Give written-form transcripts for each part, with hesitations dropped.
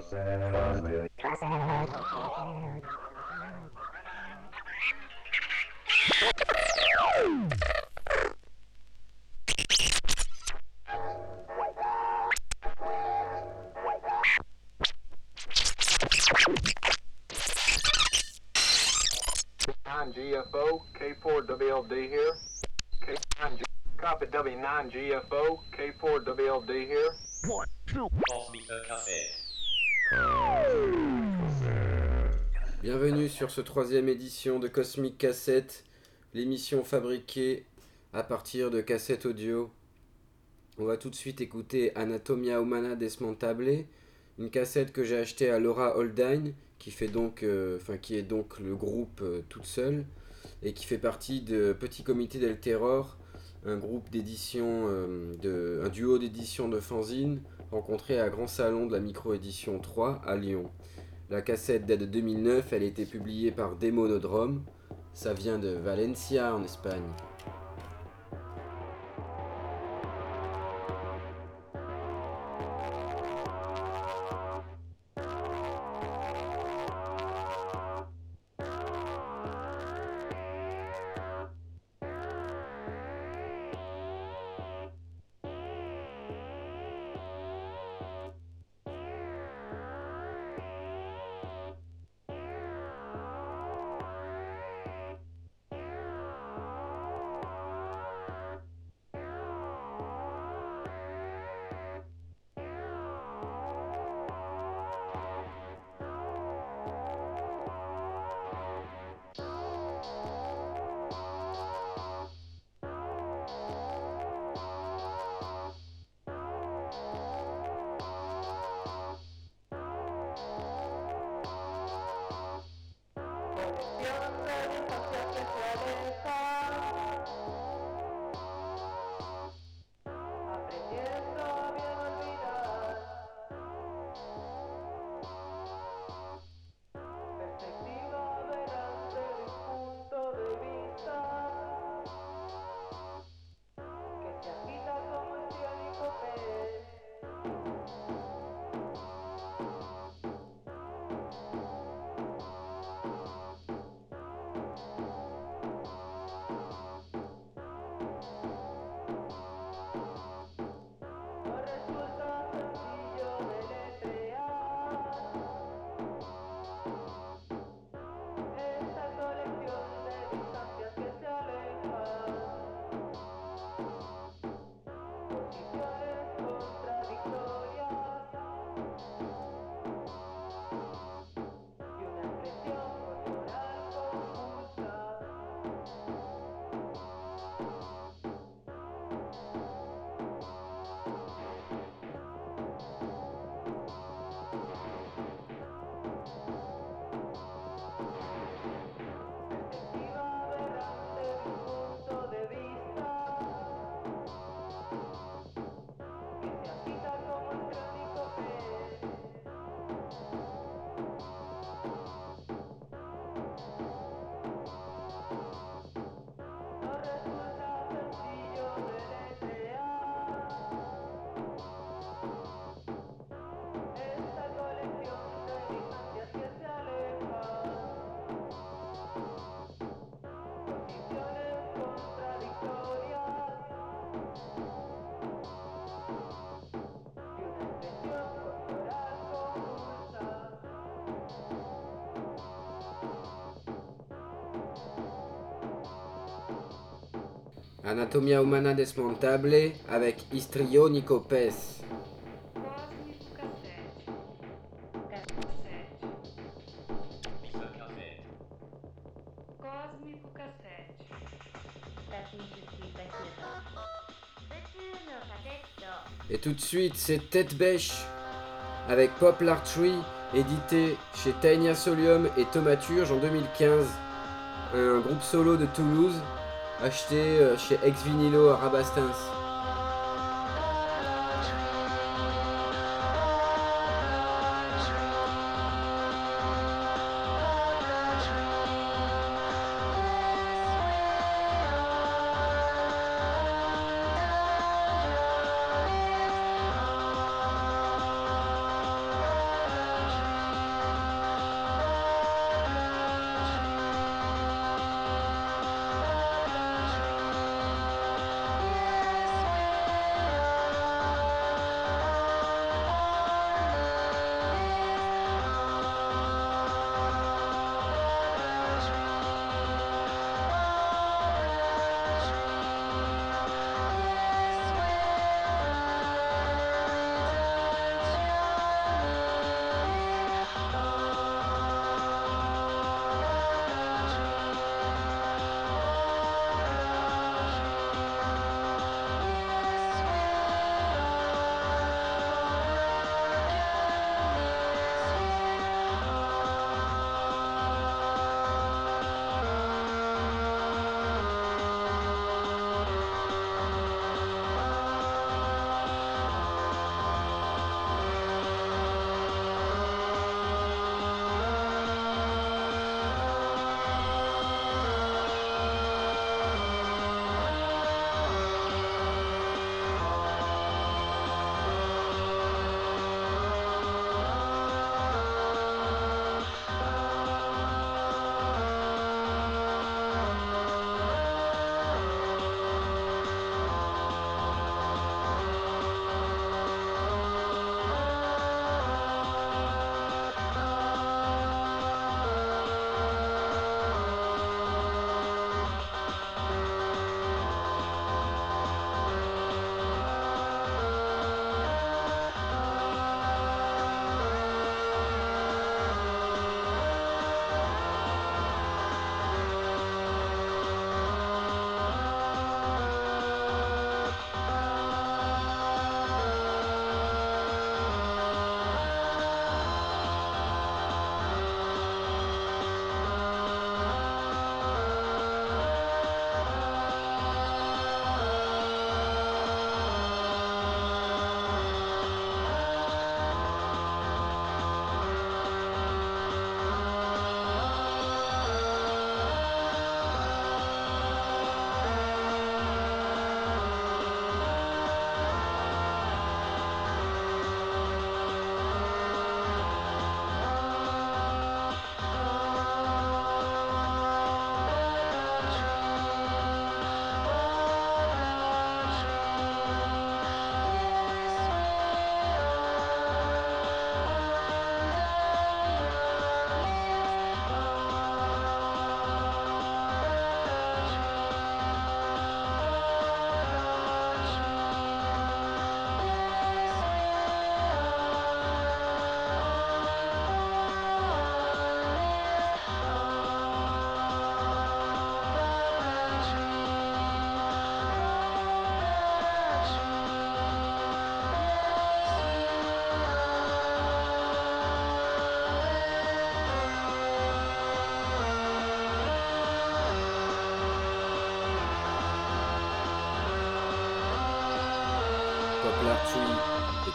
GFO, K4WLD here. K9, copy W9GFO, K4WLD here. Cosmic Cassette. Bienvenue sur ce troisième édition de Cosmic Cassette, l'émission fabriquée à partir de cassettes audio. On va tout de suite écouter Anatomia Humana Desmontable, une cassette que j'ai achetée à Laura Holdein, qui est donc le groupe toute seule, et qui fait partie de Petit Comité del Terror, un groupe d'édition, un duo d'édition de fanzine rencontré à Grand Salon de la Micro-édition 3 à Lyon. La cassette date de 2009, elle a été publiée par Demonodrome, ça vient de Valencia en Espagne. Anatomia Humana Desmontable avec Histrionico Pes. Cósmico Cassette. Et tout de suite, c'est Tête Bêche avec Pop Lartree, édité chez Tainia Solium et Thaumaturge en 2015. Un groupe solo de Toulouse, acheté chez Ex Vinilo à Rabastens.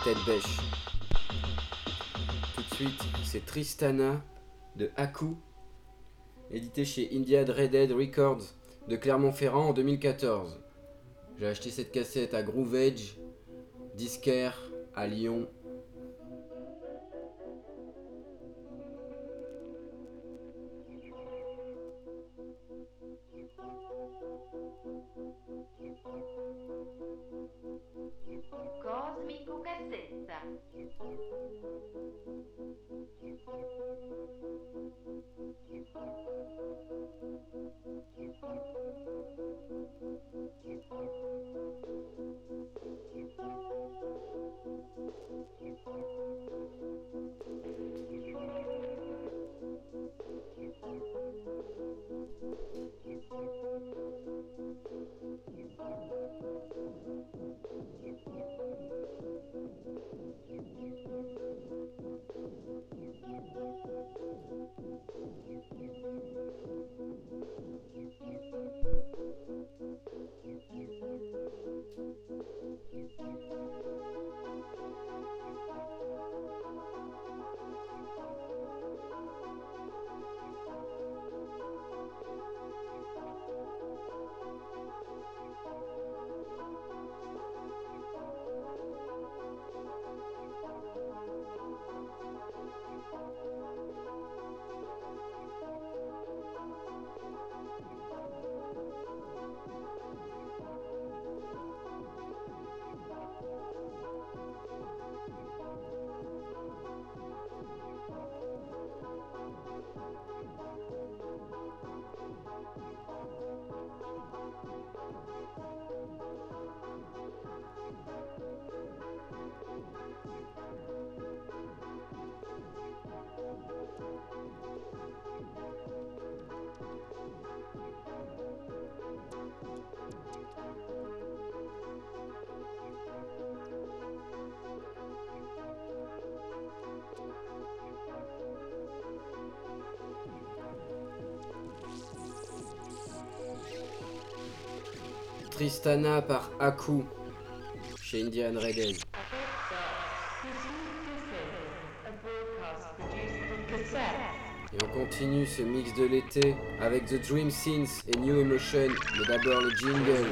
tête bêche. Tout de suite, c'est Tristana de Haku, édité chez India Dreaded Records de Clermont-Ferrand en 2014. J'ai acheté cette cassette à Groove Edge, disquaire à Lyon. Cosmico Cassetta. Tristana par Haku chez Indian Redhead. Et on continue ce mix de l'été avec The Dream Scenes et New Emotion, mais d'abord le jingle.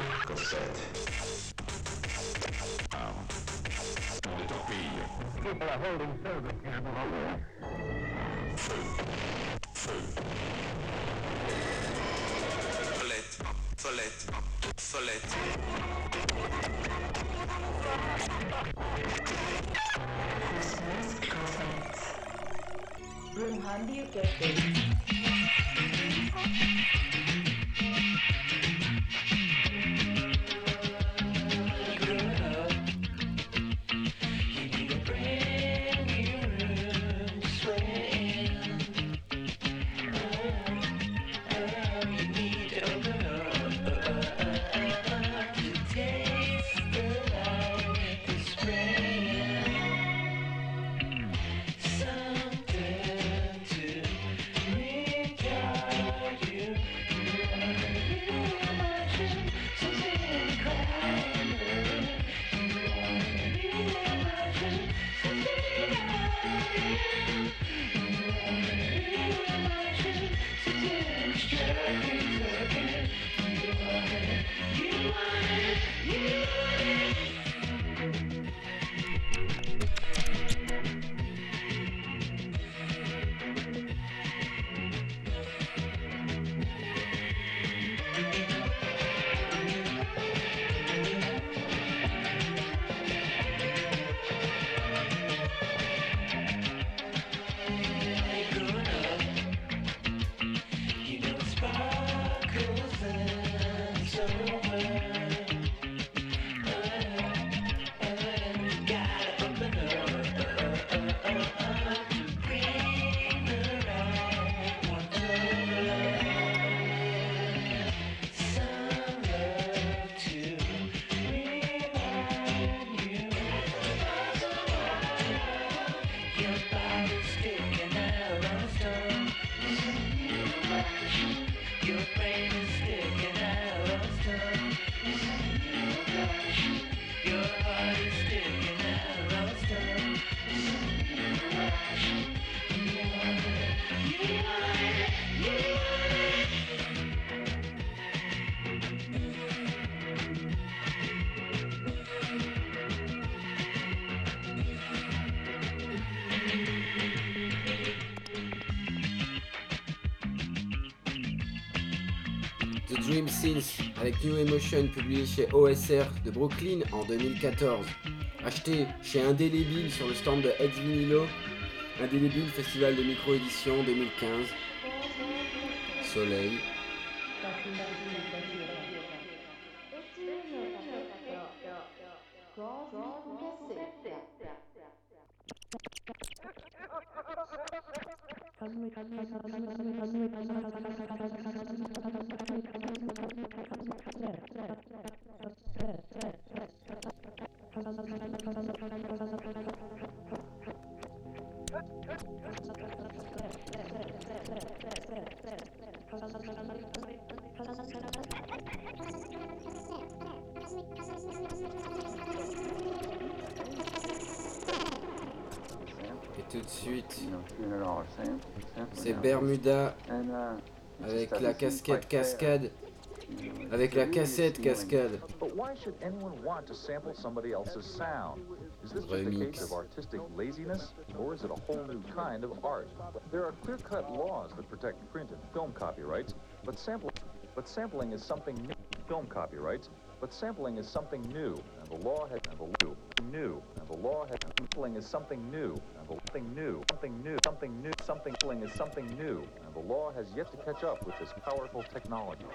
The Dream Synth avec New Emotion publié chez OSR de Brooklyn en 2014. Acheté chez Indélébile sur le stand de Ex Vinilo. Indélébile Festival de micro-édition 2015. Soleil. Et tout de suite, c'est Bermuda avec la casquette cascade, avec la cassette cascade. But why should anyone want to sample somebody else's sound? Is this just a Remix. case of artistic laziness, or is it a whole new kind of art? There are clear-cut laws that protect print and film copyrights, but sampling is something new. Film copyrights, but sampling is something new, and the law has sampling is something new, and sampling is something new, and the law has yet to catch up with this powerful technology.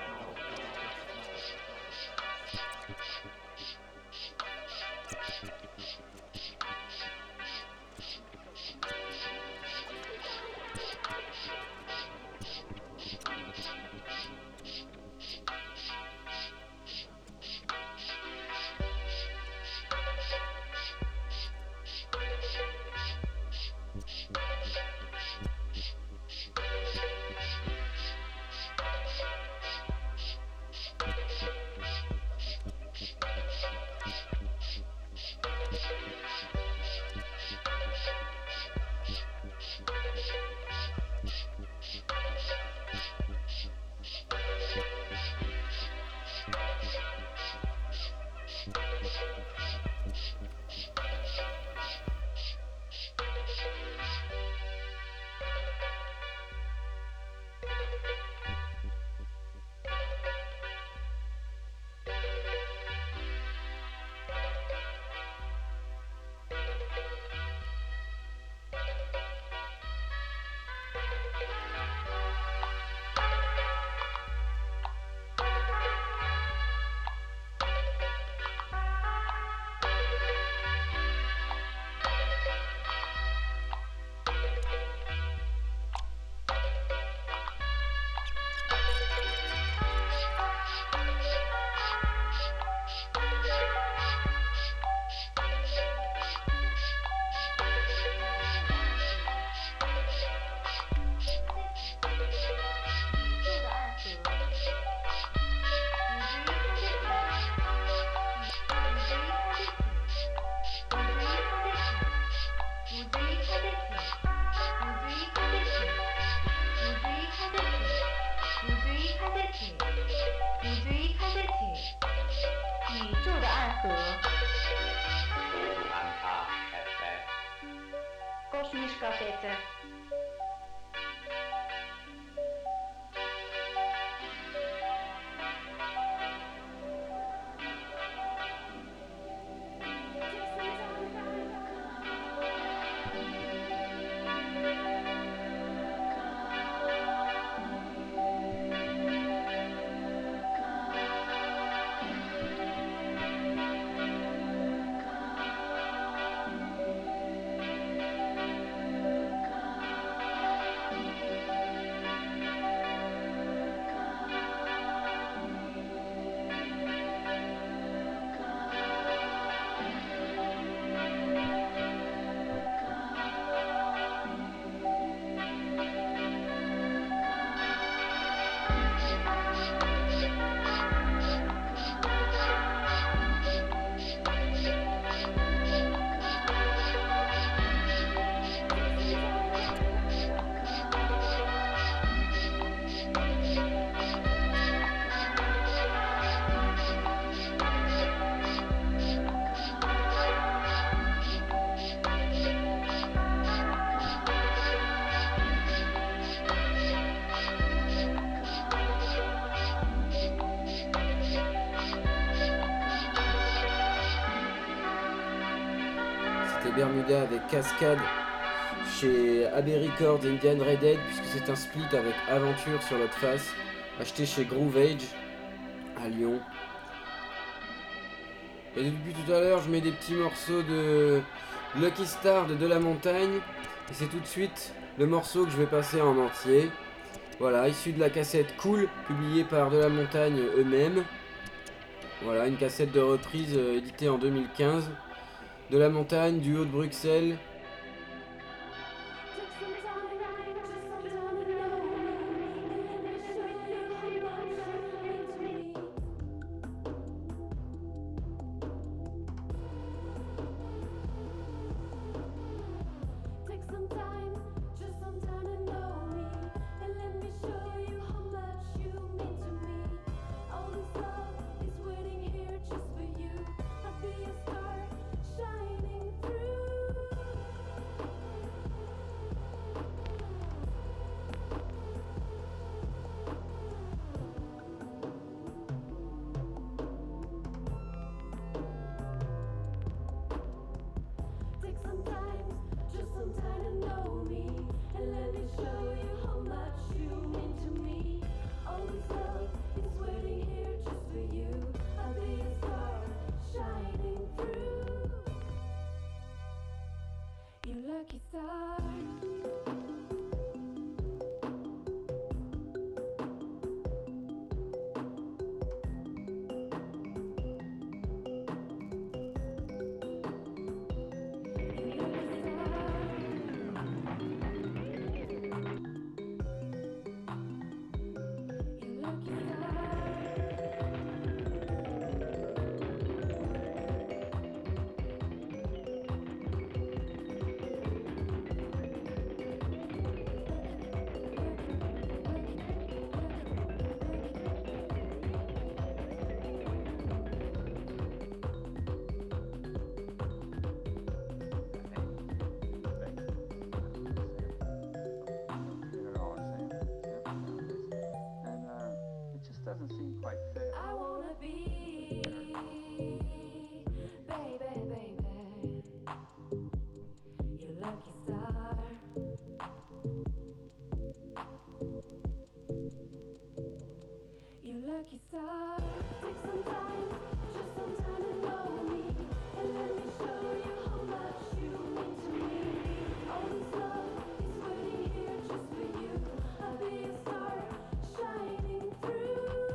Kosmiczka Peter. les Bermudas avec Cascade chez Abbey Records et Indian Redhead, puisque c'est un split avec Aventure sur l'autre face, acheté chez Groove Age à Lyon. Et depuis tout à l'heure, je mets des petits morceaux de Lucky Star de la Montagne, et c'est tout de suite le morceau que je vais passer en entier. Voilà, issu de la cassette Cool, publiée par De la Montagne eux-mêmes. Voilà, une cassette de reprise éditée en 2015. De la Montagne, du haut de Bruxelles. Doesn't seem quite fair. I wanna be, baby, baby, your lucky star. Your lucky star. Take some time, just some time to know me, and let me show you how much you mean to me. All this love is waiting here just for you. I'll be a star shining through.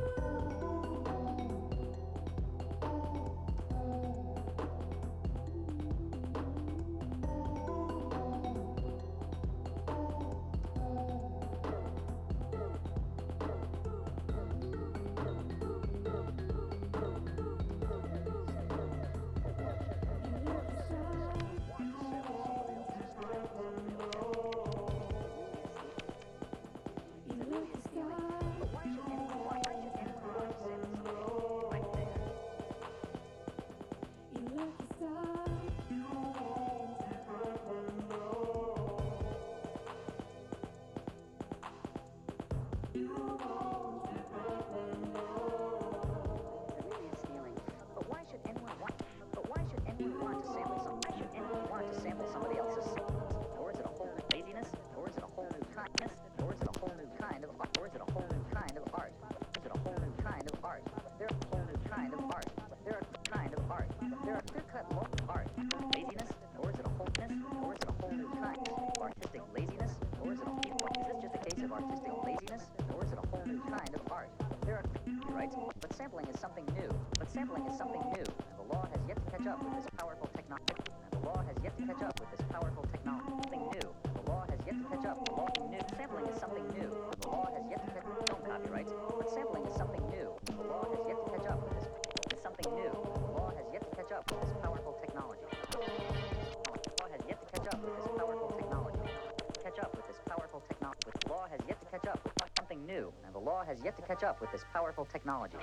Sampling is something new. But sampling is something new, and the law has yet to catch up with this powerful technology. And the law has yet to catch up with this powerful technology. Something new. The law has yet to catch up. The law new. Sampling is something new. And the law has yet to catch up. Don't copyrights. But sampling is something new. And the law has yet to catch up with this. It's something new. And the law has yet to catch up with this powerful technology. The law has yet to catch up with this powerful technology. Catch up with this powerful technology. The law has yet to catch up with something new, and the law has yet to catch up with this powerful technology.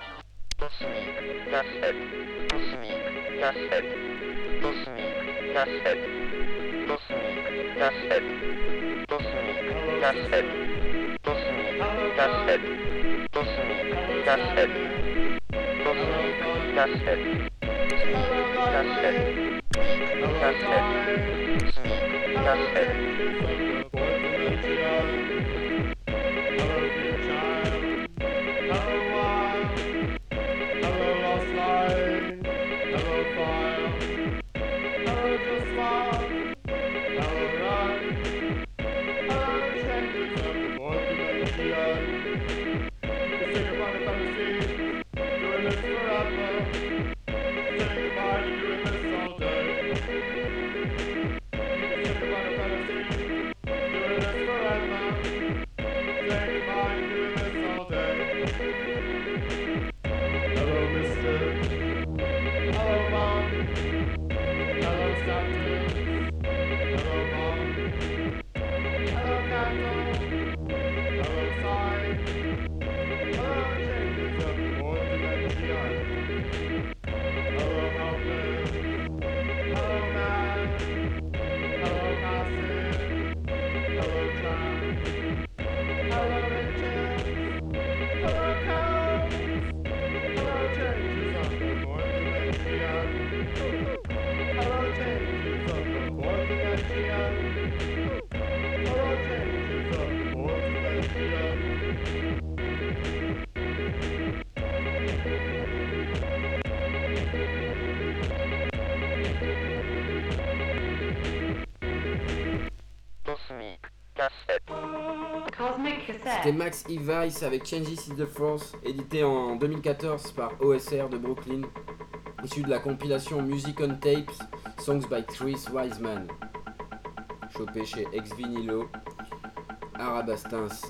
Cosmic C'était Cassette. Max E. Weiss avec Changes is the Force, édité en 2014 par OSR de Brooklyn, issu de la compilation Music on Tapes, Songs by Chris Wiseman, chopé chez Ex Vinilo, Arabastins.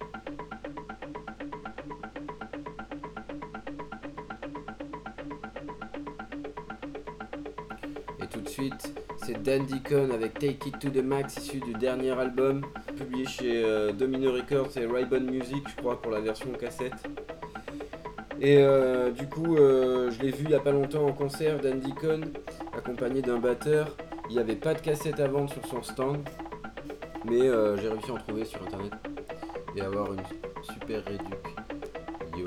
Et tout de suite, c'est Dan Deacon avec Take It to the Max, issu du dernier album, publié chez Domino Records et Ray-Ban Music, je crois, pour la version cassette. Et du coup, je l'ai vu il n'y a pas longtemps en concert, Dan Deacon, accompagné d'un batteur. Il n'y avait pas de cassette à vendre sur son stand, mais j'ai réussi à en trouver sur internet et avoir une super réduc. Yo.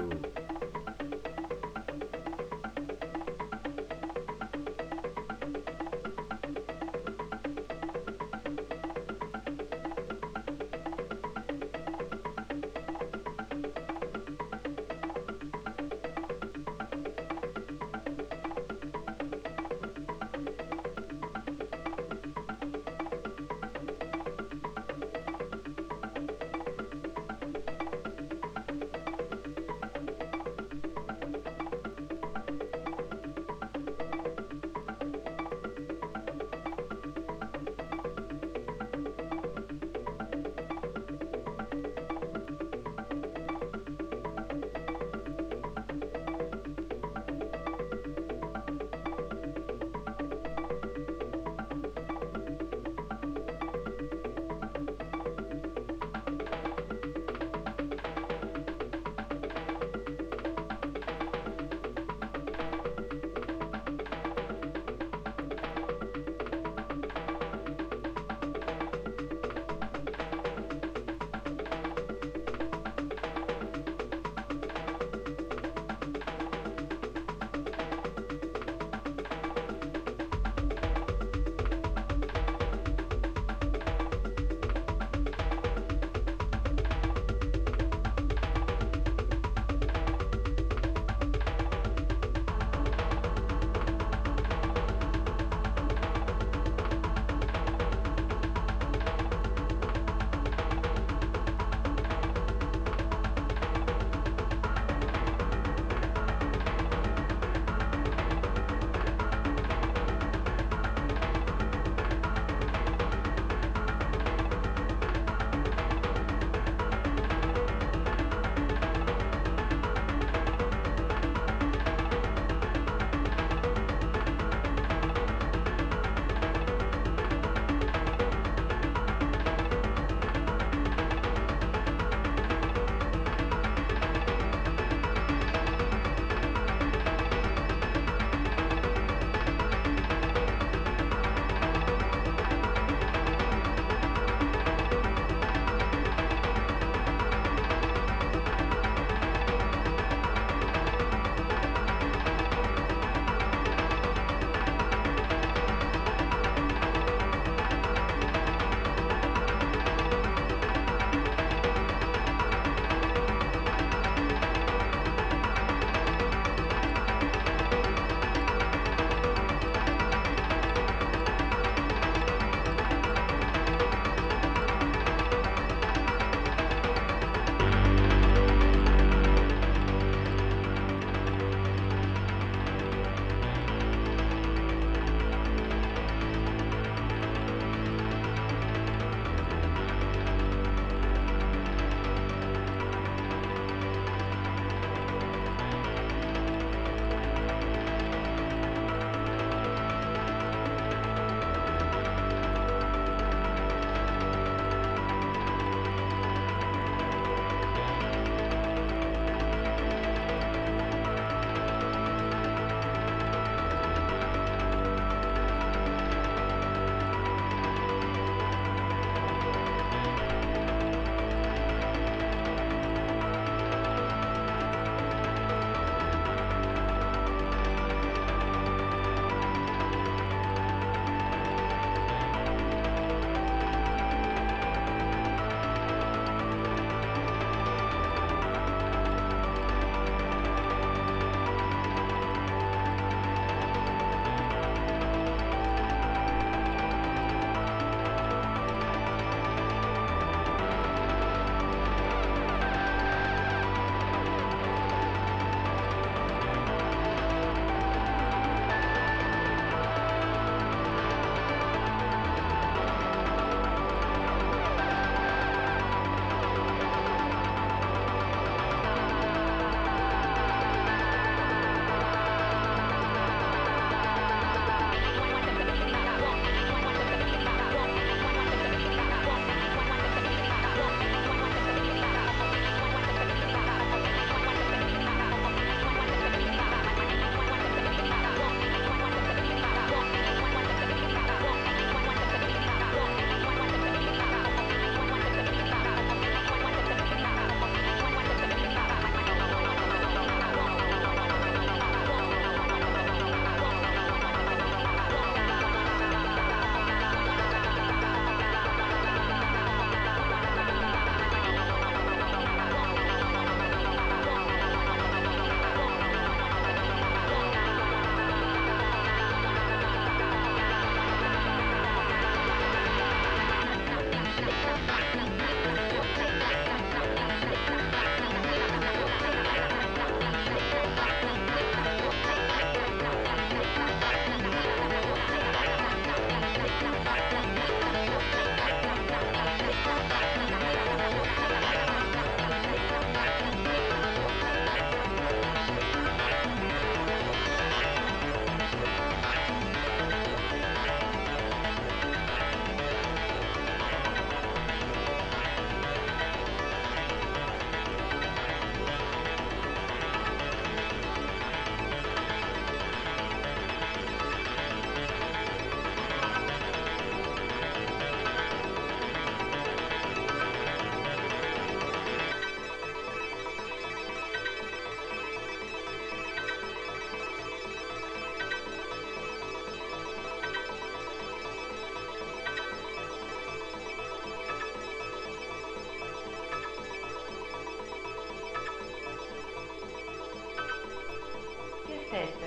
Cassette.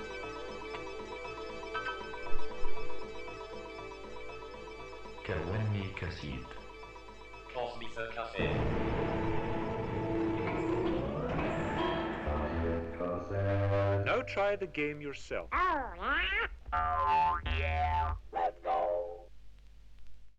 كوني كاسيت. Transmitter cassette. Now try the game yourself.